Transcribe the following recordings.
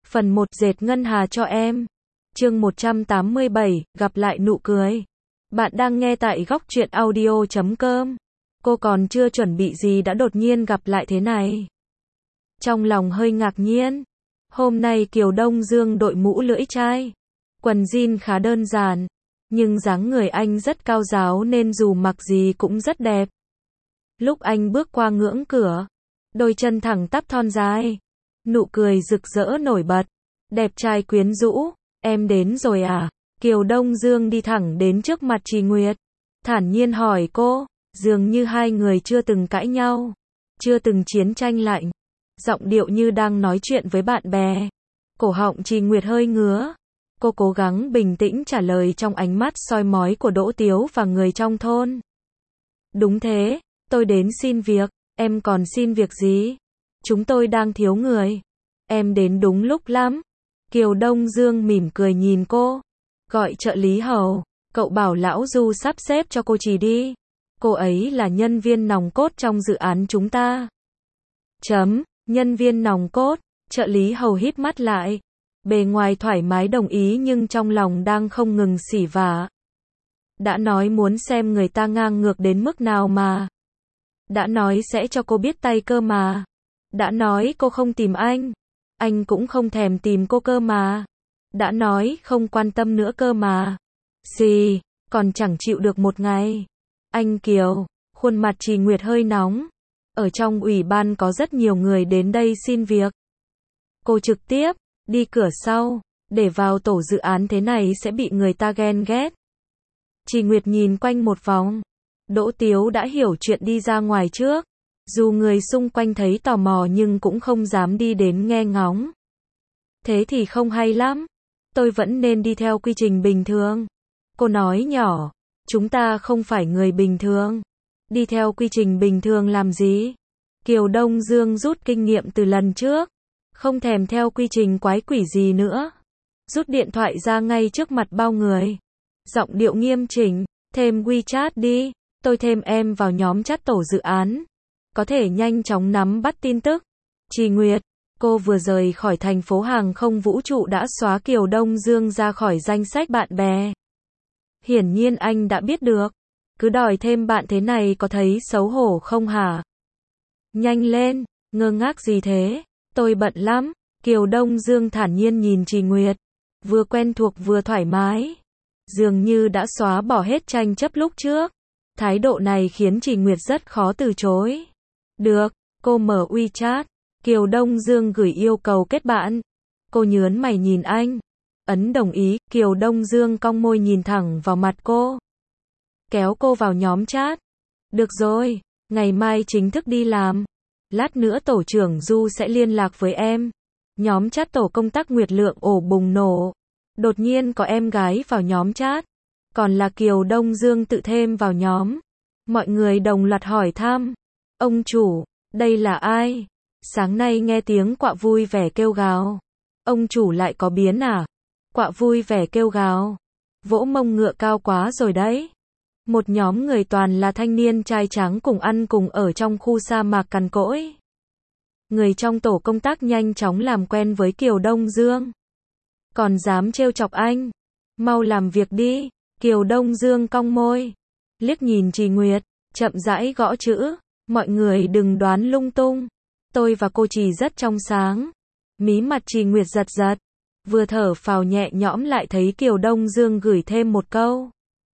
Phần 1 dệt ngân hà cho em. Chương 187, gặp lại nụ cười. Bạn đang nghe tại góc truyện audio.com. Cô còn chưa chuẩn bị gì đã đột nhiên gặp lại thế này. Trong lòng hơi ngạc nhiên. Hôm nay Kiều Đông Dương đội mũ lưỡi chai. Quần jean khá đơn giản. Nhưng dáng người anh rất cao ráo nên dù mặc gì cũng rất đẹp. Lúc anh bước qua ngưỡng cửa, đôi chân thẳng tắp thon dài, nụ cười rực rỡ nổi bật, đẹp trai quyến rũ. Em đến rồi à? Kiều Đông Dương đi thẳng đến trước mặt Trì Nguyệt, thản nhiên hỏi cô, dường như hai người chưa từng cãi nhau, chưa từng chiến tranh lạnh, giọng điệu như đang nói chuyện với bạn bè. Cổ họng Trì Nguyệt hơi ngứa, cô cố gắng bình tĩnh trả lời trong ánh mắt soi mói của Đỗ Tiếu và người trong thôn. Đúng thế, tôi đến xin việc. Em còn xin việc gì? Chúng tôi đang thiếu người. Em đến đúng lúc lắm. Kiều Đông Dương mỉm cười nhìn cô. Gọi trợ lý hầu. Cậu bảo lão Du sắp xếp cho cô Trì đi. Cô ấy là nhân viên nòng cốt trong dự án chúng ta. Nhân viên nòng cốt. Trợ lý hầu híp mắt lại. Bề ngoài thoải mái đồng ý nhưng trong lòng đang không ngừng xỉ vả. Đã nói muốn xem người ta ngang ngược đến mức nào mà. Đã nói sẽ cho cô biết tay cơ mà. Đã nói cô không tìm anh cũng không thèm tìm cô cơ mà. Đã nói không quan tâm nữa cơ mà. Gì, còn chẳng chịu được một ngày. Anh Kiều, khuôn mặt Trì Nguyệt hơi nóng. Ở trong ủy ban có rất nhiều người đến đây xin việc. Cô trực tiếp đi cửa sau, để vào tổ dự án thế này sẽ bị người ta ghen ghét. Trì Nguyệt nhìn quanh một vòng. Đỗ Tiếu đã hiểu chuyện đi ra ngoài trước. Dù người xung quanh thấy tò mò nhưng cũng không dám đi đến nghe ngóng. Thế thì không hay lắm. Tôi vẫn nên đi theo quy trình bình thường. Cô nói nhỏ. Chúng ta không phải người bình thường. Đi theo quy trình bình thường làm gì? Kiều Đông Dương rút kinh nghiệm từ lần trước. Không thèm theo quy trình quái quỷ gì nữa. Rút điện thoại ra ngay trước mặt bao người. Giọng điệu nghiêm chỉnh. Thêm WeChat đi. Tôi thêm em vào nhóm chat tổ dự án. Có thể nhanh chóng nắm bắt tin tức. Trì Nguyệt, cô vừa rời khỏi thành phố hàng không vũ trụ đã xóa Kiều Đông Dương ra khỏi danh sách bạn bè. Hiển nhiên anh đã biết được. Cứ đòi thêm bạn thế này có thấy xấu hổ không hả? Nhanh lên, ngơ ngác gì thế? Tôi bận lắm. Kiều Đông Dương thản nhiên nhìn Trì Nguyệt. Vừa quen thuộc vừa thoải mái. Dường như đã xóa bỏ hết tranh chấp lúc trước. Thái độ này khiến Trì Nguyệt rất khó từ chối. Được, cô mở WeChat. Kiều Đông Dương gửi yêu cầu kết bạn. Cô nhớn mày nhìn anh. Ấn đồng ý. Kiều Đông Dương cong môi nhìn thẳng vào mặt cô. Kéo cô vào nhóm chat. Được rồi, ngày mai chính thức đi làm. Lát nữa tổ trưởng Du sẽ liên lạc với em. Nhóm chat tổ công tác Nguyệt Lượng ổ bùng nổ. Đột nhiên có em gái vào nhóm chat. Còn là Kiều Đông Dương tự thêm vào nhóm. Mọi người đồng loạt hỏi thăm. Ông chủ, đây là ai? Sáng nay nghe tiếng quạ vui vẻ kêu gào. Ông chủ lại có biến à? Quạ vui vẻ kêu gào. Vỗ mông ngựa cao quá rồi đấy. Một nhóm người toàn là thanh niên trai tráng cùng ăn cùng ở trong khu sa mạc cằn cỗi. Người trong tổ công tác nhanh chóng làm quen với Kiều Đông Dương. Còn dám trêu chọc anh? Mau làm việc đi. Kiều Đông Dương cong môi. Liếc nhìn Trì Nguyệt, chậm rãi gõ chữ. Mọi người đừng đoán lung tung. Tôi và cô Trì rất trong sáng. Mí mặt Trì Nguyệt giật giật. Vừa thở phào nhẹ nhõm lại thấy Kiều Đông Dương gửi thêm một câu.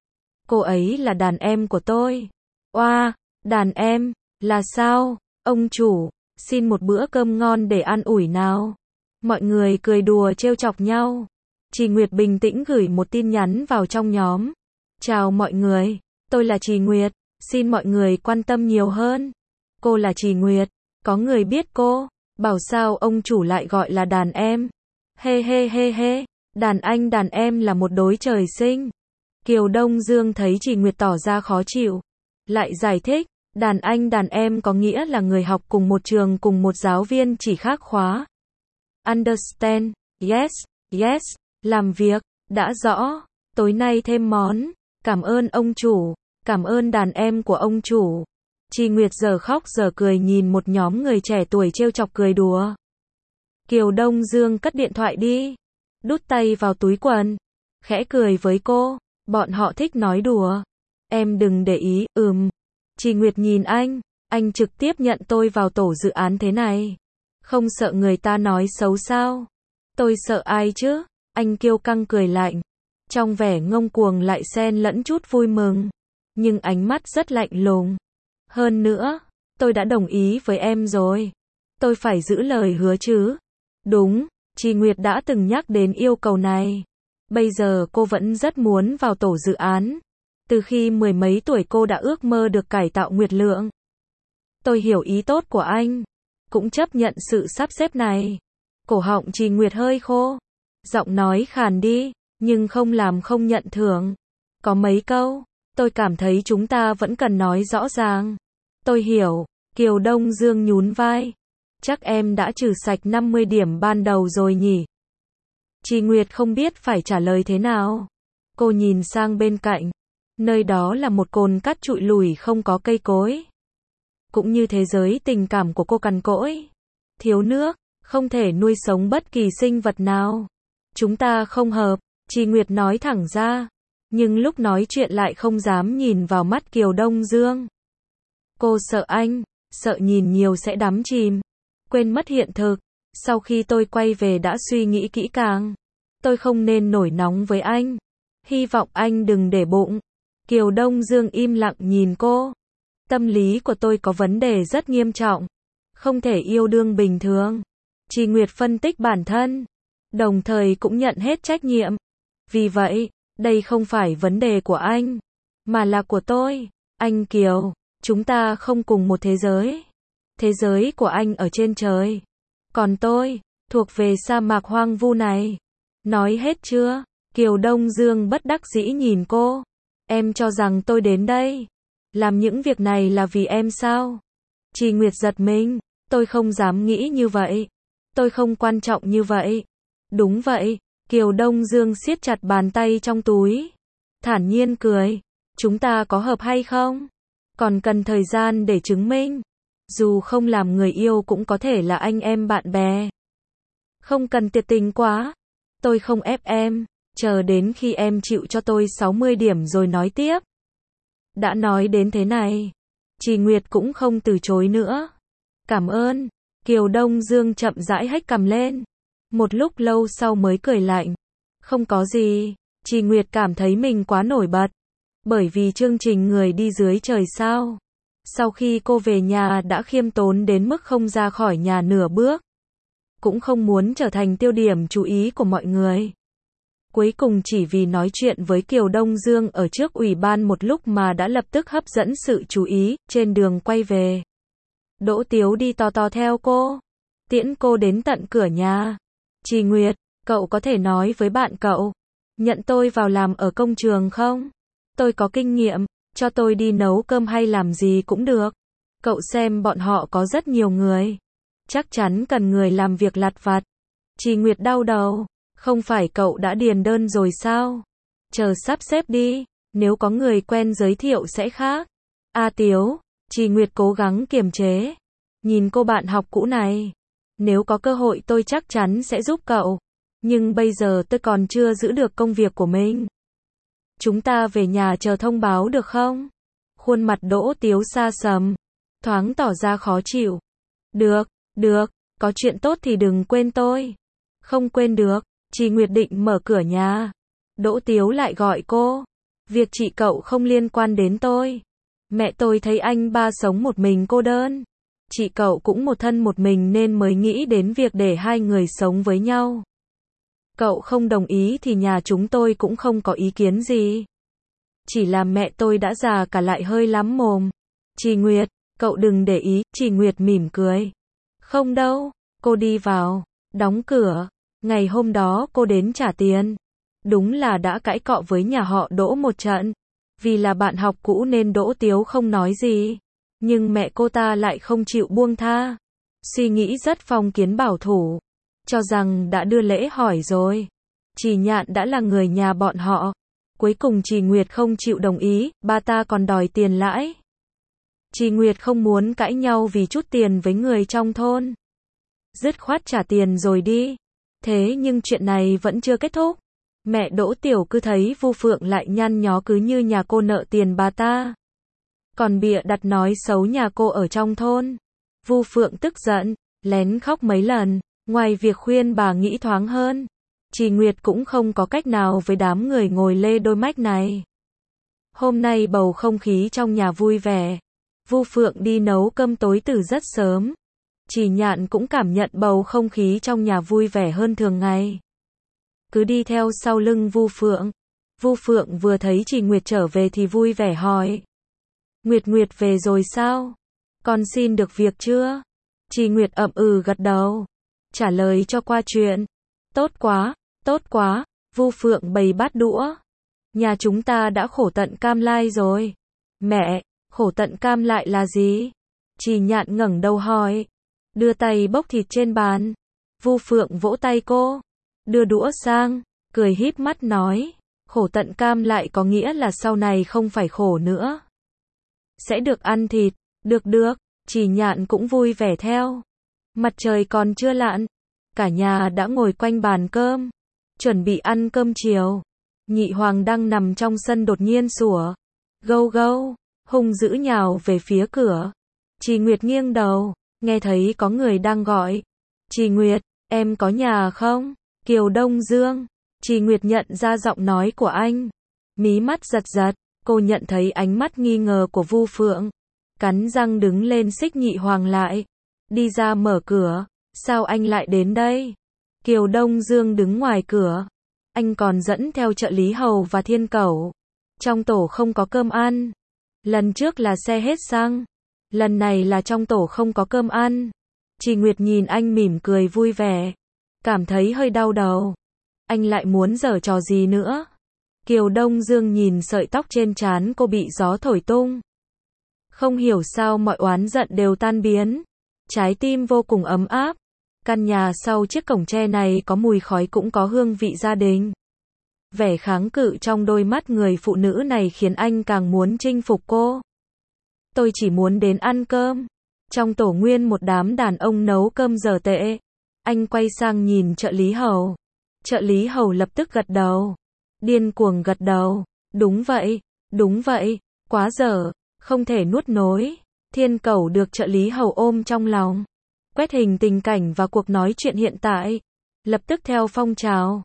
Cô ấy là đàn em của tôi. Oa, đàn em, là sao? Ông chủ, xin một bữa cơm ngon để an ủi nào. Mọi người cười đùa trêu chọc nhau. Trì Nguyệt bình tĩnh gửi một tin nhắn vào trong nhóm. Chào mọi người, tôi là Trì Nguyệt, xin mọi người quan tâm nhiều hơn. Cô là Trì Nguyệt, có người biết cô, bảo sao ông chủ lại gọi là đàn em. Hê hê hê hê, đàn anh đàn em là một đối trời sinh. Kiều Đông Dương thấy Trì Nguyệt tỏ ra khó chịu. Lại giải thích, đàn anh đàn em có nghĩa là người học cùng một trường cùng một giáo viên chỉ khác khóa. Understand, yes, yes. Làm việc, đã rõ, tối nay thêm món, cảm ơn ông chủ, cảm ơn đàn em của ông chủ. Trì Nguyệt giờ khóc giờ cười nhìn một nhóm người trẻ tuổi trêu chọc cười đùa. Kiều Đông Dương cất điện thoại đi, đút tay vào túi quần, khẽ cười với cô, bọn họ thích nói đùa. Em đừng để ý, Trì Nguyệt nhìn anh trực tiếp nhận tôi vào tổ dự án thế này. Không sợ người ta nói xấu sao? Tôi sợ ai chứ? Anh kiêu căng cười lạnh. Trong vẻ ngông cuồng lại xen lẫn chút vui mừng. Nhưng ánh mắt rất lạnh lùng. Hơn nữa, tôi đã đồng ý với em rồi. Tôi phải giữ lời hứa chứ. Đúng, Trì Nguyệt đã từng nhắc đến yêu cầu này. Bây giờ cô vẫn rất muốn vào tổ dự án. Từ khi mười mấy tuổi cô đã ước mơ được cải tạo Nguyệt Lượng. Tôi hiểu ý tốt của anh, cũng chấp nhận sự sắp xếp này. Cổ họng Trì Nguyệt hơi khô, giọng nói khàn đi, nhưng không làm không nhận thưởng. Có mấy câu, tôi cảm thấy chúng ta vẫn cần nói rõ ràng. Tôi hiểu, Kiều Đông Dương nhún vai. Chắc em đã trừ sạch 50 điểm ban đầu rồi nhỉ? Trì Nguyệt không biết phải trả lời thế nào. Cô nhìn sang bên cạnh. Nơi đó là một cồn cát trụi lùi không có cây cối. Cũng như thế giới tình cảm của cô cằn cỗi. Thiếu nước, không thể nuôi sống bất kỳ sinh vật nào. Chúng ta không hợp, Trì Nguyệt nói thẳng ra. Nhưng lúc nói chuyện lại không dám nhìn vào mắt Kiều Đông Dương. Cô sợ anh, sợ nhìn nhiều sẽ đắm chìm. Quên mất hiện thực. Sau khi tôi quay về đã suy nghĩ kỹ càng. Tôi không nên nổi nóng với anh. Hy vọng anh đừng để bụng. Kiều Đông Dương im lặng nhìn cô. Tâm lý của tôi có vấn đề rất nghiêm trọng. Không thể yêu đương bình thường. Trì Nguyệt phân tích bản thân. Đồng thời cũng nhận hết trách nhiệm. Vì vậy, đây không phải vấn đề của anh. Mà là của tôi. Anh Kiều, chúng ta không cùng một thế giới. Thế giới của anh ở trên trời. Còn tôi, thuộc về sa mạc hoang vu này. Nói hết chưa? Kiều Đông Dương bất đắc dĩ nhìn cô. Em cho rằng tôi đến đây làm những việc này là vì em sao? Trì Nguyệt giật mình. Tôi không dám nghĩ như vậy. Tôi không quan trọng như vậy. Đúng vậy. Kiều Đông Dương siết chặt bàn tay trong túi. Thản nhiên cười. Chúng ta có hợp hay không? Còn cần thời gian để chứng minh. Dù không làm người yêu cũng có thể là anh em bạn bè. Không cần tuyệt tình quá. Tôi không ép em. Chờ đến khi em chịu cho tôi 60 điểm rồi nói tiếp. Đã nói đến thế này. Trì Nguyệt cũng không từ chối nữa. Cảm ơn. Kiều Đông Dương chậm rãi hếch cằm lên. Một lúc lâu sau mới cười lạnh. Không có gì. Trì Nguyệt cảm thấy mình quá nổi bật. Bởi vì chương trình người đi dưới trời sao. Sau khi cô về nhà đã khiêm tốn đến mức không ra khỏi nhà nửa bước. Cũng không muốn trở thành tiêu điểm chú ý của mọi người. Cuối cùng chỉ vì nói chuyện với Kiều Đông Dương ở trước ủy ban một lúc mà đã lập tức hấp dẫn sự chú ý. Trên đường quay về, Đỗ Tiếu đi to theo cô, tiễn cô đến tận cửa nhà. Trì Nguyệt, cậu có thể nói với bạn cậu, nhận tôi vào làm ở công trường không? Tôi có kinh nghiệm, cho tôi đi nấu cơm hay làm gì cũng được. Cậu xem bọn họ có rất nhiều người. Chắc chắn cần người làm việc lặt vặt. Trì Nguyệt đau đầu. Không phải cậu đã điền đơn rồi sao? Chờ sắp xếp đi. Nếu có người quen giới thiệu sẽ khác. A Tiếu. Trì Nguyệt cố gắng kiềm chế. Nhìn cô bạn học cũ này. Nếu có cơ hội tôi chắc chắn sẽ giúp cậu. Nhưng bây giờ tôi còn chưa giữ được công việc của mình. Chúng ta về nhà chờ thông báo được không? Khuôn mặt Đỗ Tiếu xa sầm. Thoáng tỏ ra khó chịu. Được, có chuyện tốt thì đừng quên tôi. Không quên được. Trì Nguyệt định mở cửa nhà. Đỗ Tiếu lại gọi cô. Việc chị cậu không liên quan đến tôi. Mẹ tôi thấy anh ba sống một mình cô đơn. Chị cậu cũng một thân một mình nên mới nghĩ đến việc để hai người sống với nhau. Cậu không đồng ý thì nhà chúng tôi cũng không có ý kiến gì. Chỉ là mẹ tôi đã già cả lại hơi lắm mồm. Trì Nguyệt, cậu đừng để ý. Trì Nguyệt mỉm cười. Không đâu. Cô đi vào, đóng cửa. Ngày hôm đó cô đến trả tiền. Đúng là đã cãi cọ với nhà họ Đỗ một trận. Vì là bạn học cũ nên Đỗ Tiếu không nói gì. Nhưng mẹ cô ta lại không chịu buông tha. Suy nghĩ rất phong kiến bảo thủ. Cho rằng đã đưa lễ hỏi rồi. Trì Nhạn đã là người nhà bọn họ. Cuối cùng Trì Nguyệt không chịu đồng ý, ba ta còn đòi tiền lãi. Trì Nguyệt không muốn cãi nhau vì chút tiền với người trong thôn. dứt khoát trả tiền rồi đi. Thế nhưng chuyện này vẫn chưa kết thúc. Mẹ Đỗ Tiểu cứ thấy Vu Phượng lại nhăn nhó cứ như nhà cô nợ tiền bà ta. Còn bịa đặt nói xấu nhà cô ở trong thôn. Vu Phượng tức giận, lén khóc mấy lần, ngoài việc khuyên bà nghĩ thoáng hơn. Trì Nguyệt cũng không có cách nào với đám người ngồi lê đôi mách này. Hôm nay bầu không khí trong nhà vui vẻ. Vu Phượng đi nấu cơm tối từ rất sớm. Trì Nhạn cũng cảm nhận bầu không khí trong nhà vui vẻ hơn thường ngày. Cứ đi theo sau lưng Vu Phượng. Vu Phượng vừa thấy Trì Nguyệt trở về thì vui vẻ hỏi. Nguyệt Nguyệt về rồi sao? Con xin được việc chưa? Trì Nguyệt ậm ừ gật đầu. Trả lời cho qua chuyện. Tốt quá, tốt quá. Vu Phượng bày bát đũa. Nhà chúng ta đã khổ tận cam lai rồi. Mẹ, khổ tận cam lại là gì? Trì Nhạn ngẩng đầu hỏi. Đưa tay bốc thịt trên bàn. Vu Phượng vỗ tay cô. Đưa đũa sang, cười híp mắt nói. Khổ tận cam lại có nghĩa là sau này không phải khổ nữa. Sẽ được ăn thịt, được được, Trì Nhạn cũng vui vẻ theo. Mặt trời còn chưa lặn, cả nhà đã ngồi quanh bàn cơm, chuẩn bị ăn cơm chiều. Nhị Hoàng đang nằm trong sân đột nhiên sủa. Gâu gâu, hung dữ nhào về phía cửa. Trì Nguyệt nghiêng đầu, nghe thấy có người đang gọi. Trì Nguyệt, em có nhà không? Kiều Đông Dương. Trì Nguyệt nhận ra giọng nói của anh. Mí mắt giật giật, cô nhận thấy ánh mắt nghi ngờ của Vu Phượng. Cắn răng đứng lên xích Nhị Hoàng lại. Đi ra mở cửa. Sao anh lại đến đây? Kiều Đông Dương đứng ngoài cửa. Anh còn dẫn theo trợ lý Hầu và Thiên Cẩu. Trong tổ không có cơm ăn. Lần trước là xe hết xăng. Lần này là trong tổ không có cơm ăn. Trì Nguyệt nhìn anh mỉm cười vui vẻ. Cảm thấy hơi đau đầu. Anh lại muốn giở trò gì nữa? Kiều Đông Dương nhìn sợi tóc trên trán cô bị gió thổi tung. Không hiểu sao mọi oán giận đều tan biến. Trái tim vô cùng ấm áp. Căn nhà sau chiếc cổng tre này có mùi khói cũng có hương vị gia đình. Vẻ kháng cự trong đôi mắt người phụ nữ này khiến anh càng muốn chinh phục cô. Tôi chỉ muốn đến ăn cơm. Trong tổ nguyên một đám đàn ông nấu cơm dở tệ. Anh quay sang nhìn trợ lý Hầu. Trợ lý Hầu lập tức gật đầu. Điên cuồng gật đầu. Đúng vậy, quá dở, không thể nuốt nối. Thiên Cẩu được trợ lý Hầu ôm trong lòng. Quét hình tình cảnh và cuộc nói chuyện hiện tại. Lập tức theo phong trào.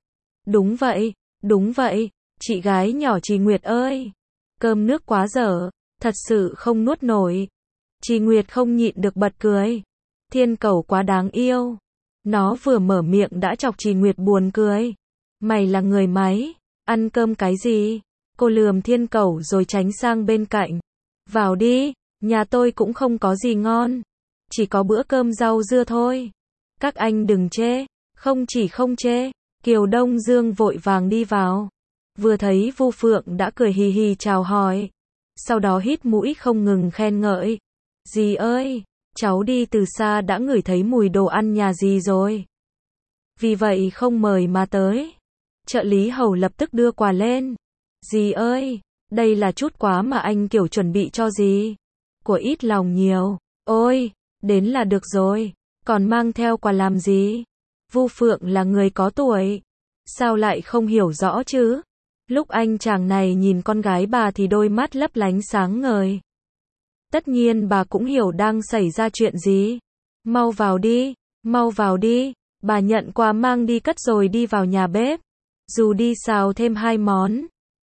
Đúng vậy, chị gái nhỏ Trì Nguyệt ơi. Cơm nước quá dở, thật sự không nuốt nổi. Trì Nguyệt không nhịn được bật cười. Thiên Cẩu quá đáng yêu. Nó vừa mở miệng đã chọc Trì Nguyệt buồn cười. Mày là người máy, ăn cơm cái gì? Cô lườm Thiên Cẩu rồi tránh sang bên cạnh. Vào đi, nhà tôi cũng không có gì ngon. Chỉ có bữa cơm rau dưa thôi. Các anh đừng chê. Không chê. Kiều Đông Dương vội vàng đi vào. Vừa thấy Vu Phượng đã cười hì hì chào hỏi. Sau đó hít mũi không ngừng khen ngợi. Dì ơi, cháu đi từ xa đã ngửi thấy mùi đồ ăn nhà dì rồi. Vì vậy không mời mà tới. Trợ lý Hầu lập tức đưa quà lên. Dì ơi, đây là chút quà mà anh Kiều chuẩn bị cho dì. Của ít lòng nhiều. Ôi, đến là được rồi. Còn mang theo quà làm gì? Vu Phượng là người có tuổi. Sao lại không hiểu rõ chứ? Lúc anh chàng này nhìn con gái bà thì đôi mắt lấp lánh sáng ngời. Tất nhiên bà cũng hiểu đang xảy ra chuyện gì. Mau vào đi. Bà nhận quà mang đi cất rồi đi vào nhà bếp. Dù đi xào thêm 2 món.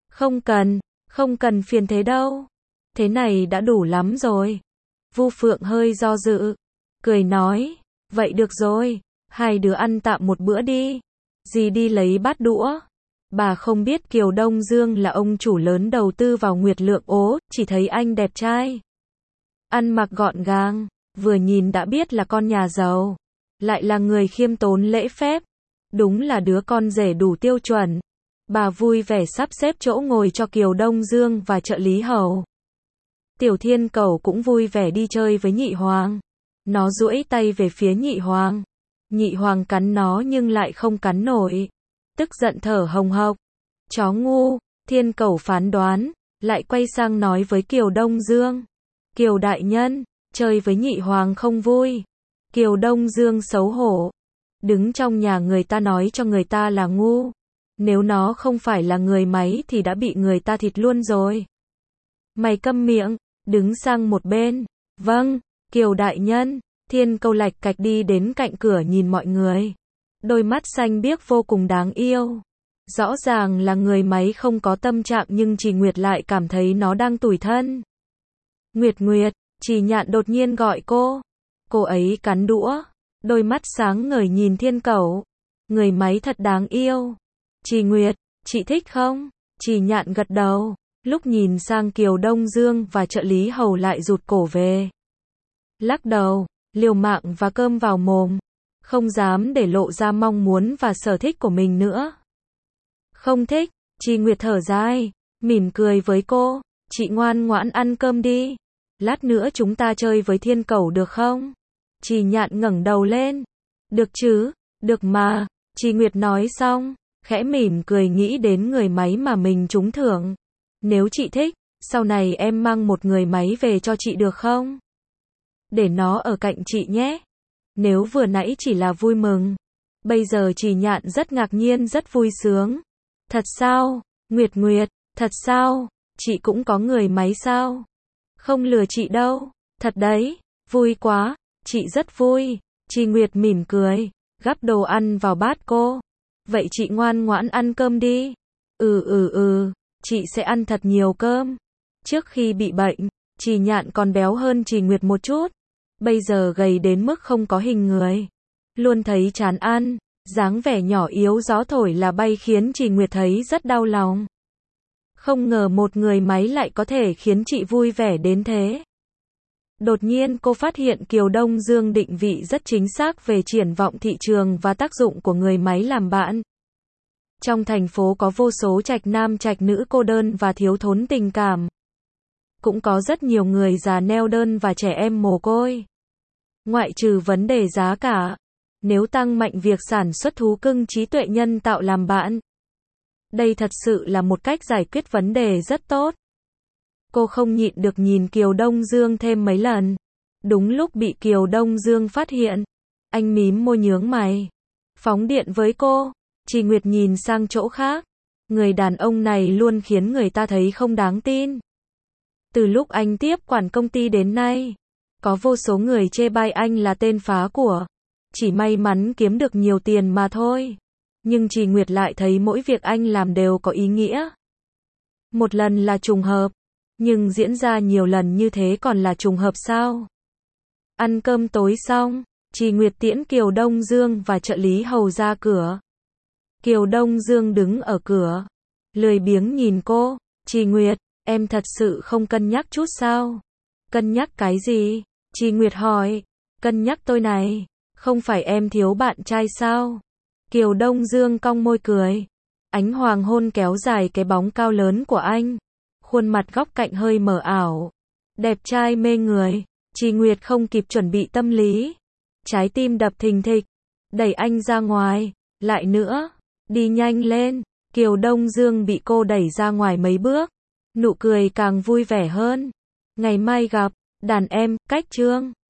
Không cần phiền thế đâu. Thế này đã đủ lắm rồi. Vu Phượng hơi do dự. Cười nói. Vậy được rồi. Hai đứa ăn tạm một bữa đi. Dì đi lấy bát đũa. Bà không biết Kiều Đông Dương là ông chủ lớn đầu tư vào Nguyệt Lượng Ố, chỉ thấy anh đẹp trai. Ăn mặc gọn gàng, vừa nhìn đã biết là con nhà giàu. Lại là người khiêm tốn lễ phép. Đúng là đứa con rể đủ tiêu chuẩn. Bà vui vẻ sắp xếp chỗ ngồi cho Kiều Đông Dương và trợ lý Hầu. Tiểu Thiên Cẩu cũng vui vẻ đi chơi với Nhị Hoàng. Nó duỗi tay về phía Nhị Hoàng. Nhị Hoàng cắn nó nhưng lại không cắn nổi. Tức giận thở hồng hộc. Chó ngu, Thiên Cẩu phán đoán, lại quay sang nói với Kiều Đông Dương. Kiều đại nhân, chơi với Nhị Hoàng không vui. Kiều Đông Dương xấu hổ. Đứng trong nhà người ta nói cho người ta là ngu. Nếu nó không phải là người máy thì đã bị người ta thịt luôn rồi. Mày câm miệng, đứng sang một bên. Vâng, Kiều đại nhân. Thiên Câu lạch cạch đi đến cạnh cửa nhìn mọi người. Đôi mắt xanh biếc vô cùng đáng yêu. Rõ ràng là người máy không có tâm trạng nhưng Trì Nguyệt lại cảm thấy nó đang tủi thân. Nguyệt Nguyệt, Trì Nhạn đột nhiên gọi cô. Cô ấy cắn đũa. Đôi mắt sáng ngời nhìn Thiên Cẩu. Người máy thật đáng yêu. Trì Nguyệt, chị thích không? Trì Nhạn gật đầu. Lúc nhìn sang Kiều Đông Dương và trợ lý hầu lại rụt cổ về. Lắc đầu, liều mạng và cơm vào mồm. Không dám để lộ ra mong muốn và sở thích của mình nữa. Không thích, Trì Nguyệt thở dài, mỉm cười với cô. Chị ngoan ngoãn ăn cơm đi. Lát nữa chúng ta chơi với Thiên Cẩu được không? Trì Nhạn ngẩng đầu lên. Được chứ, được mà. Trì Nguyệt nói xong, khẽ mỉm cười nghĩ đến người máy mà mình trúng thưởng. Nếu chị thích, sau này em mang một người máy về cho chị được không? Để nó ở cạnh chị nhé. Nếu vừa nãy chỉ là vui mừng, bây giờ Trì Nhạn rất ngạc nhiên rất vui sướng. Thật sao? Nguyệt Nguyệt, thật sao? Chị cũng có người máy sao? Không lừa chị đâu. Thật đấy, vui quá, chị rất vui. Trì Nguyệt mỉm cười, gắp đồ ăn vào bát cô. Vậy chị ngoan ngoãn ăn cơm đi. Chị sẽ ăn thật nhiều cơm. Trước khi bị bệnh, Trì Nhạn còn béo hơn Trì Nguyệt một chút. Bây giờ gầy đến mức không có hình người. Luôn thấy chán ăn, dáng vẻ nhỏ yếu gió thổi là bay khiến Trì Nguyệt thấy rất đau lòng. Không ngờ một người máy lại có thể khiến chị vui vẻ đến thế. Đột nhiên cô phát hiện Kiều Đông Dương định vị rất chính xác về triển vọng thị trường và tác dụng của người máy làm bạn. Trong thành phố có vô số trạch nam trạch nữ cô đơn và thiếu thốn tình cảm. Cũng có rất nhiều người già neo đơn và trẻ em mồ côi. Ngoại trừ vấn đề giá cả, nếu tăng mạnh việc sản xuất thú cưng trí tuệ nhân tạo làm bạn, đây thật sự là một cách giải quyết vấn đề rất tốt. Cô không nhịn được nhìn Kiều Đông Dương thêm mấy lần. Đúng lúc bị Kiều Đông Dương phát hiện, anh mím môi nhướng mày, phóng điện với cô. Trì Nguyệt nhìn sang chỗ khác. Người đàn ông này luôn khiến người ta thấy không đáng tin. Từ lúc anh tiếp quản công ty đến nay, có vô số người chê bai anh là tên phá của. Chỉ may mắn kiếm được nhiều tiền mà thôi. Nhưng Trì Nguyệt lại thấy mỗi việc anh làm đều có ý nghĩa. Một lần là trùng hợp, nhưng diễn ra nhiều lần như thế còn là trùng hợp sao? Ăn cơm tối xong, Trì Nguyệt tiễn Kiều Đông Dương và trợ lý hầu ra cửa. Kiều Đông Dương đứng ở cửa, lười biếng nhìn cô. Trì Nguyệt, em thật sự không cân nhắc chút sao? Cân nhắc cái gì? Trì Nguyệt hỏi. Cân nhắc tôi này, không phải em thiếu bạn trai sao? Kiều Đông Dương cong môi cười. Ánh hoàng hôn kéo dài cái bóng cao lớn của anh. Khuôn mặt góc cạnh hơi mờ ảo. Đẹp trai mê người. Trì Nguyệt không kịp chuẩn bị tâm lý. Trái tim đập thình thịch. Đẩy anh ra ngoài. Lại nữa. Đi nhanh lên. Kiều Đông Dương bị cô đẩy ra ngoài mấy bước. Nụ cười càng vui vẻ hơn. Ngày mai gặp. Đàn em, cách chương.